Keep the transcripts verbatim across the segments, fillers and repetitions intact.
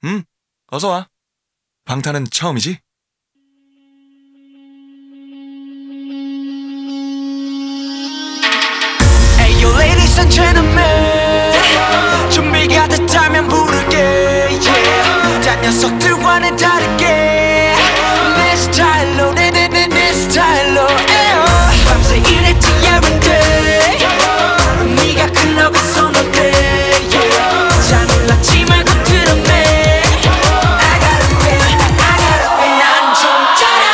응, 어서와. 방탄은 처음이지? Hey yo ladies and gentlemen, 준비가 됐다면 부를게 yeah. 딴 녀석들과는 다르게 내 스타일로 내내내 내 스타일로 에어. 밤새 일했지 every day 네가 클럽에서 놀래 yeah. 잘 놀랐지 말고 들었네 I gotta pay, I gotta pay 난 좀 짜라.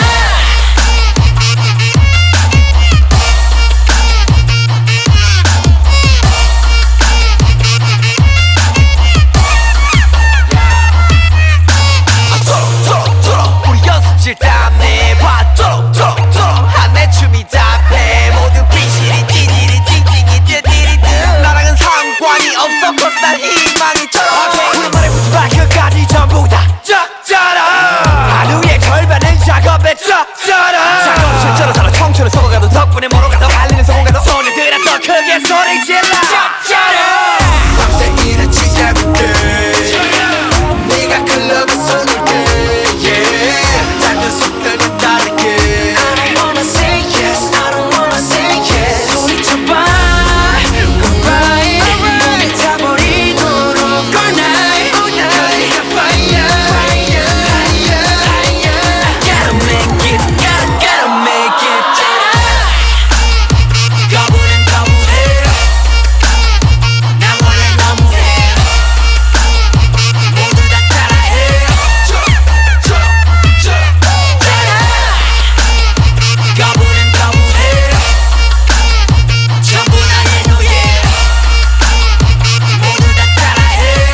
우리 연습실 땀내 봐 쪼록쪼록쪼록 한내 춤이 답해 모두 비실이 찌질이 찡찡이 띠띠리뜨 나랑은 상관이 없어 cause 난 희망이 쩔어 우리 머리부터 발끝까지 전부 다 쩍쩔어 하루의 절반은 작업에 쩍쩔어 작업실처럼 살아 청춘을 썩어가도 덕분에 멀어가도 달리는 성공가도 손을 들어 더 크게 소리 질러 쩍쩔어 밤새 일했지 every day 네가 클럽에서 놀게 yeah. 딴 녀석들은 다르게 I don't wanna say yes, I don't wanna say yes 소리쳐봐 alright 몸이 타버리도록 all night Cause you got fire, fire, fire, fire Gotta make it, gotta, gotta make it 거부는 거부해 나 원래 너무해 모두 다 따라해 거부는 거부해 전부 나의 노예 모두 다 따라해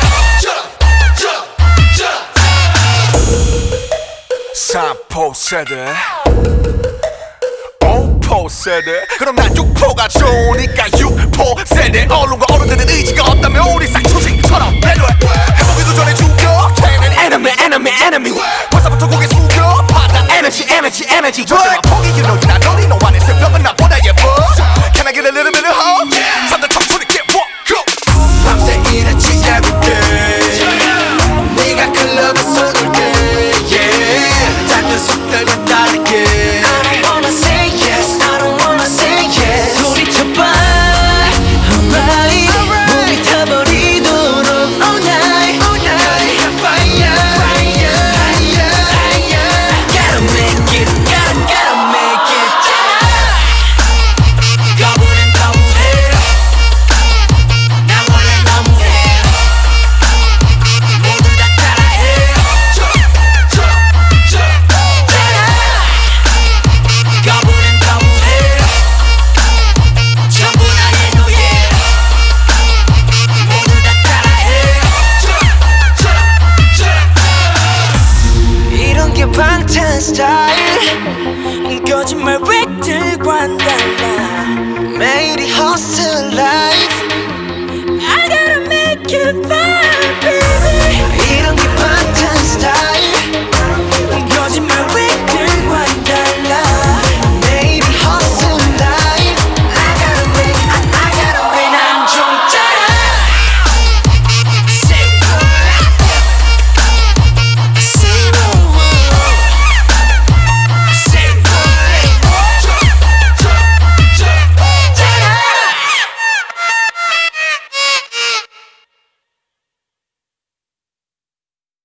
삼 포 세대 오 포 세대 그럼 난 육 포가 좋으니까 육 포 세대 언론과 어른들은 의지가 없다면 우리 쌍초식처럼 배려해 해보기도 전에 죽여 Enemy, enemy, enemy 벌써부터 고개 숙여 받아 Energy, energy, energy 절대만 포기 you know you're not lonely no one is 새벽은 나보다 예뻐 Can I get a little bit of hope? 삼대 청춘이 get walk go 밤새 일했지 every day 네가 클럽에서 놀게 yeah. 딴 녀석들은 다르게 I don't wanna say yes, I don't wanna say yes 소리쳐봐 alright 몸이 타버리도록 all night Cause you got fire, fire, fire, fire Gotta make it, gotta, gotta make it 거부는 거부해 나 원래 너무해 모두 다 따라해 거부는 거부해 전부 나의 노예 모두 다 따라해 이런 게 방탄 스타일